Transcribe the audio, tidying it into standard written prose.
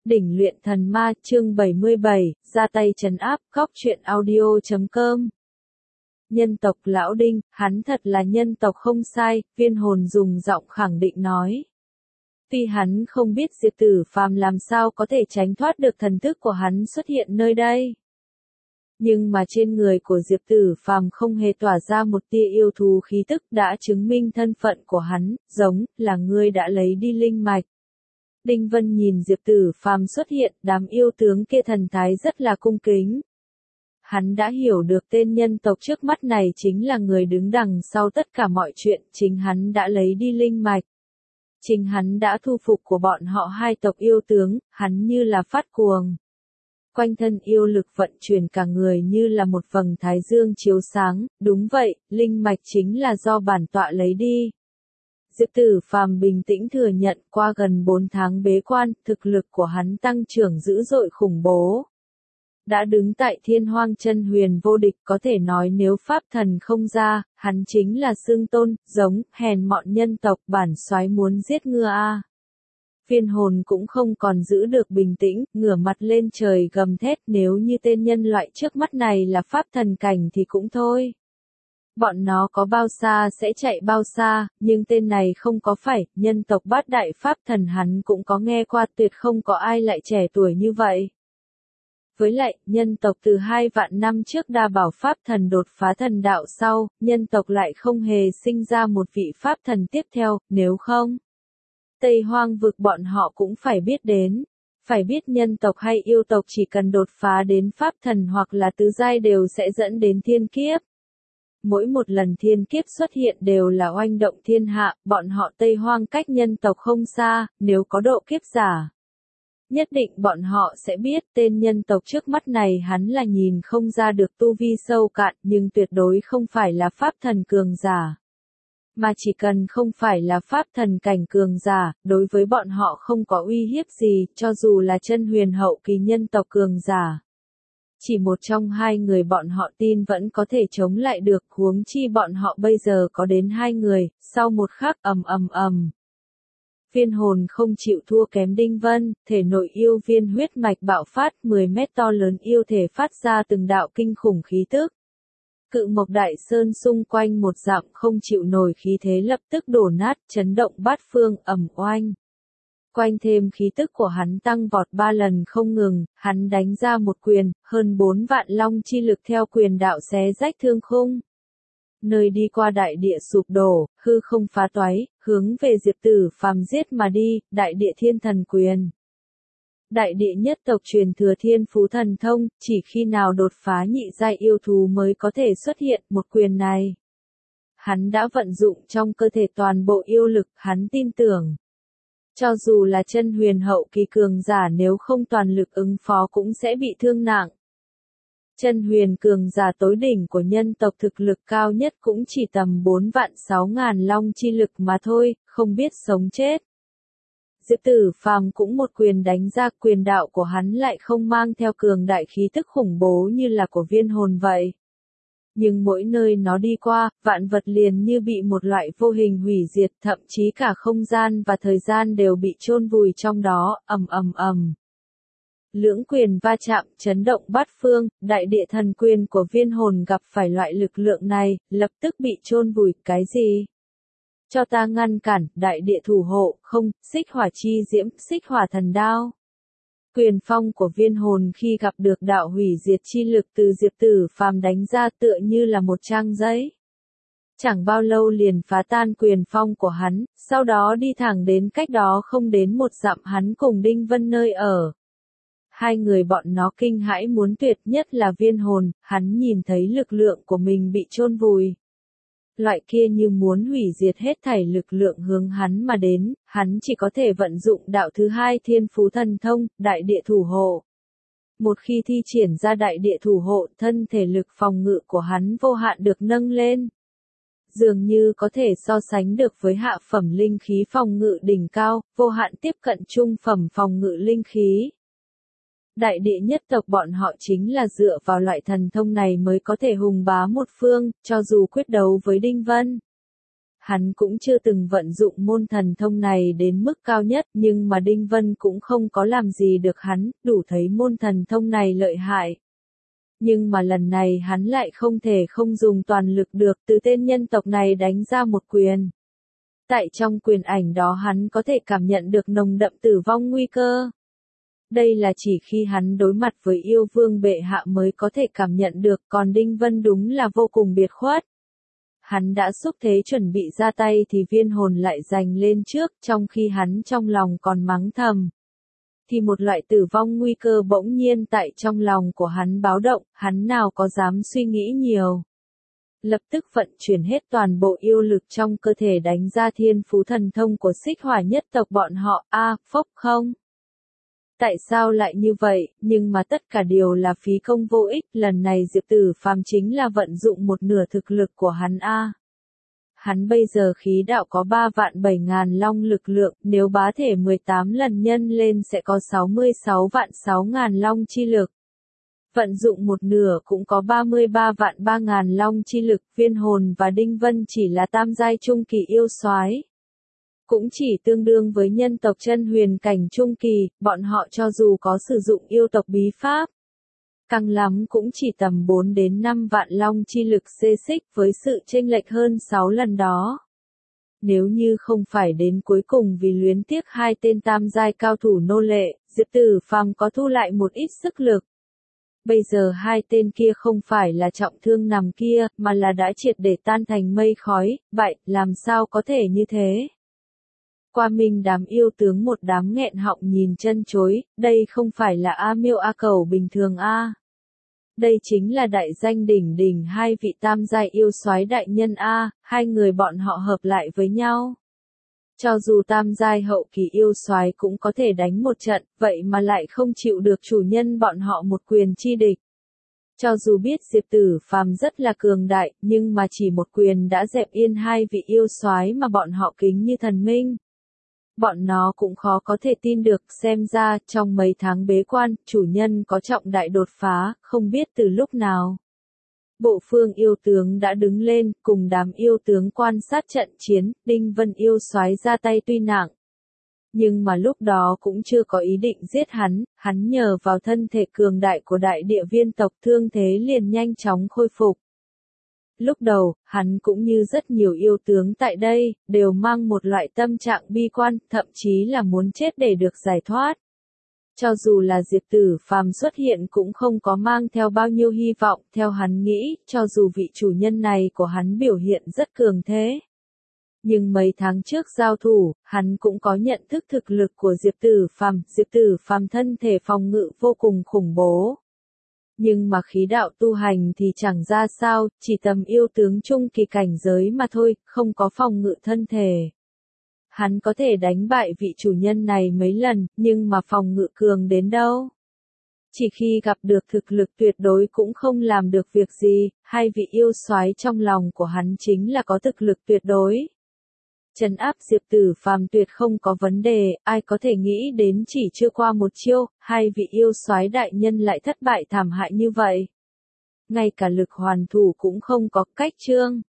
Đỉnh luyện thần ma chương 77, ra tay trấn áp, góc truyện audio.com. Nhân tộc lão Đinh, hắn thật là nhân tộc không sai, Viên Hồn dùng giọng khẳng định nói. Tuy hắn không biết Diệp Tử Phàm làm sao có thể tránh thoát được thần thức của hắn xuất hiện nơi đây. Nhưng mà trên người của Diệp Tử Phàm không hề tỏa ra một tia yêu thú khí tức đã chứng minh thân phận của hắn, giống là ngươi đã lấy đi linh mạch. Đinh Vân nhìn Diệp Tử Phàm xuất hiện, đám yêu tướng kia thần thái rất là cung kính. Hắn đã hiểu được tên nhân tộc trước mắt này chính là người đứng đằng sau tất cả mọi chuyện, chính hắn đã lấy đi linh mạch. Chính hắn đã thu phục của bọn họ hai tộc yêu tướng, hắn như là phát cuồng. Quanh thân yêu lực vận chuyển cả người như là một vầng thái dương chiếu sáng, đúng vậy, linh mạch chính là do bản tọa lấy đi. Diệp Tử Phàm bình tĩnh thừa nhận qua gần 4 tháng bế quan, thực lực của hắn tăng trưởng dữ dội khủng bố. Đã đứng tại thiên hoang chân huyền vô địch có thể nói nếu pháp thần không ra, hắn chính là xương tôn, giống, hèn mọn nhân tộc bản soái muốn giết ngựa a. Viên Hồn cũng không còn giữ được bình tĩnh, ngửa mặt lên trời gầm thét nếu như tên nhân loại trước mắt này là pháp thần cảnh thì cũng thôi. Bọn nó có bao xa sẽ chạy bao xa, nhưng tên này không có phải, nhân tộc bát đại pháp thần hắn cũng có nghe qua tuyệt không có ai lại trẻ tuổi như vậy. Với lại, nhân tộc từ 2 vạn năm trước đa bảo pháp thần đột phá thần đạo sau, nhân tộc lại không hề sinh ra một vị pháp thần tiếp theo, nếu không. Tây Hoang vực bọn họ cũng phải biết đến. Phải biết nhân tộc hay yêu tộc chỉ cần đột phá đến pháp thần hoặc là tứ giai đều sẽ dẫn đến thiên kiếp. Mỗi một lần thiên kiếp xuất hiện đều là oanh động thiên hạ, bọn họ Tây Hoang cách nhân tộc không xa, nếu có độ kiếp giả. Nhất định bọn họ sẽ biết tên nhân tộc trước mắt này hắn là nhìn không ra được tu vi sâu cạn nhưng tuyệt đối không phải là pháp thần cường giả. Mà chỉ cần không phải là pháp thần cảnh cường giả, đối với bọn họ không có uy hiếp gì, cho dù là chân huyền hậu kỳ nhân tộc cường giả. Chỉ một trong hai người bọn họ tin vẫn có thể chống lại được, huống chi bọn họ bây giờ có đến 2 người, sau một khắc ầm. Viên Hồn không chịu thua kém Đinh Vân, thể nội yêu viên huyết mạch bạo phát 10 mét to lớn yêu thể phát ra từng đạo kinh khủng khí tức. Cự Mộc Đại Sơn xung quanh một dặm không chịu nổi khí thế lập tức đổ nát, chấn động bát phương, ầm oanh. Quanh thêm khí tức của hắn tăng vọt 3 lần không ngừng, hắn đánh ra một quyền, hơn 4 vạn long chi lực theo quyền đạo xé rách thương khung. Nơi đi qua đại địa sụp đổ, hư không phá toái, hướng về Diệp Tử Phàm giết mà đi, đại địa thiên thần quyền. Đại địa nhất tộc truyền thừa thiên phú thần thông, chỉ khi nào đột phá nhị giai yêu thú mới có thể xuất hiện một quyền này. Hắn đã vận dụng trong cơ thể toàn bộ yêu lực, hắn tin tưởng. Cho dù là chân huyền hậu kỳ cường giả nếu không toàn lực ứng phó cũng sẽ bị thương nặng. Chân huyền cường giả tối đỉnh của nhân tộc thực lực cao nhất cũng chỉ tầm 4 vạn 6 ngàn long chi lực mà thôi, không biết sống chết. Diệp Tử Phàm cũng một quyền đánh ra, quyền đạo của hắn lại không mang theo cường đại khí tức khủng bố như là của Viên Hồn vậy. Nhưng mỗi nơi nó đi qua, vạn vật liền như bị một loại vô hình hủy diệt, thậm chí cả không gian và thời gian đều bị chôn vùi trong đó, ầm. Lưỡng quyền va chạm, chấn động bát phương, đại địa thần quyền của Viên Hồn gặp phải loại lực lượng này, lập tức bị chôn vùi, cái gì? Cho ta ngăn cản, đại địa thủ hộ, không, xích hỏa chi diễm, xích hỏa thần đao. Quyền phong của Viên Hồn khi gặp được đạo hủy diệt chi lực từ Diệp Tử Phàm đánh ra tựa như là một trang giấy. Chẳng bao lâu liền phá tan quyền phong của hắn, sau đó đi thẳng đến cách đó không đến 1 dặm hắn cùng Đinh Vân nơi ở. 2 người bọn nó kinh hãi muốn tuyệt, nhất là Viên Hồn, hắn nhìn thấy lực lượng của mình bị chôn vùi. Loại kia như muốn hủy diệt hết thảy lực lượng hướng hắn mà đến, hắn chỉ có thể vận dụng đạo thứ 2 thiên phú thần thông, đại địa thủ hộ. Một khi thi triển ra đại địa thủ hộ, thân thể lực phòng ngự của hắn vô hạn được nâng lên. Dường như có thể so sánh được với hạ phẩm linh khí phòng ngự đỉnh cao, vô hạn tiếp cận trung phẩm phòng ngự linh khí. Đại địa nhất tộc bọn họ chính là dựa vào loại thần thông này mới có thể hùng bá một phương, cho dù quyết đấu với Đinh Vân. hắn cũng chưa từng vận dụng môn thần thông này đến mức cao nhất, nhưng mà Đinh Vân cũng không có làm gì được hắn, đủ thấy môn thần thông này lợi hại. Nhưng mà lần này hắn lại không thể không dùng toàn lực được, từ tên nhân tộc này đánh ra một quyền. Tại trong quyền ảnh đó hắn có thể cảm nhận được nồng đậm tử vong nguy cơ. Đây là chỉ khi hắn đối mặt với yêu vương bệ hạ mới có thể cảm nhận được, còn Đinh Vân đúng là vô cùng biệt khuất. Hắn đã xúc thế chuẩn bị ra tay thì viên hồn lại giành lên trước, trong khi hắn trong lòng còn mắng thầm. Thì một loại tử vong nguy cơ bỗng nhiên tại trong lòng của hắn báo động, hắn nào có dám suy nghĩ nhiều. Lập tức vận chuyển hết toàn bộ yêu lực trong cơ thể đánh ra thiên phú thần thông của Xích Hỏa nhất tộc bọn họ, phốc không? Tại sao lại như vậy, nhưng mà tất cả đều là phí công vô ích, lần này Diệp Tử Phàm chính là vận dụng một nửa thực lực của hắn Hắn bây giờ khí đạo có 3.700.000 long lực lượng, nếu bá thể 18 lần nhân lên sẽ có 66.600.000 long chi lực. Vận dụng một nửa cũng có 33.300.000 long chi lực, viên hồn và Đinh Vân chỉ là tam giai trung kỳ yêu soái. Cũng chỉ tương đương với nhân tộc chân huyền cảnh trung kỳ, bọn họ cho dù có sử dụng yêu tộc bí pháp. Càng lắm cũng chỉ tầm 4 đến 5 vạn long chi lực xê xích với sự chênh lệch hơn 6 lần đó. Nếu như không phải đến cuối cùng vì luyến tiếc hai tên tam giai cao thủ nô lệ, Diệp Tử Phàm có thu lại một ít sức lực. Bây giờ hai tên kia không phải là trọng thương nằm kia, mà là đã triệt để tan thành mây khói, vậy làm sao có thể như thế? Qua mình đám yêu tướng một đám nghẹn họng nhìn chân chối, đây không phải là A Miêu A Cẩu bình thường Đây chính là đại danh đỉnh đỉnh hai vị tam giai yêu soái đại nhân hai người bọn họ hợp lại với nhau. Cho dù tam giai hậu kỳ yêu soái cũng có thể đánh một trận, vậy mà lại không chịu được chủ nhân bọn họ một quyền chi địch. Cho dù biết Diệp Tử Phàm rất là cường đại, nhưng mà chỉ một quyền đã dẹp yên hai vị yêu soái mà bọn họ kính như thần minh. Bọn nó cũng khó có thể tin được, xem ra, trong mấy tháng bế quan, chủ nhân có trọng đại đột phá, không biết từ lúc nào. Bộ phương yêu tướng đã đứng lên, cùng đám yêu tướng quan sát trận chiến, Đinh Vân yêu soái ra tay tuy nặng. Nhưng mà lúc đó cũng chưa có ý định giết hắn nhờ vào thân thể cường đại của đại địa viên tộc thương thế liền nhanh chóng khôi phục. Lúc đầu, hắn cũng như rất nhiều yêu tướng tại đây, đều mang một loại tâm trạng bi quan, thậm chí là muốn chết để được giải thoát. Cho dù là Diệp Tử Phàm xuất hiện cũng không có mang theo bao nhiêu hy vọng, theo hắn nghĩ, cho dù vị chủ nhân này của hắn biểu hiện rất cường thế. Nhưng mấy tháng trước giao thủ, hắn cũng có nhận thức thực lực của Diệp Tử Phàm thân thể phòng ngự vô cùng khủng bố. Nhưng mà khí đạo tu hành thì chẳng ra sao, chỉ tầm yêu tướng trung kỳ cảnh giới mà thôi, không có phòng ngự thân thể. Hắn có thể đánh bại vị chủ nhân này mấy lần, nhưng mà phòng ngự cường đến đâu. Chỉ khi gặp được thực lực tuyệt đối cũng không làm được việc gì, hai vị yêu soái trong lòng của hắn chính là có thực lực tuyệt đối. Trấn áp Diệp Tử Phàm tuyệt không có vấn đề, ai có thể nghĩ đến chỉ chưa qua một chiêu, hai vị yêu soái đại nhân lại thất bại thảm hại như vậy. Ngay cả lực hoàn thủ cũng không có, cách chương.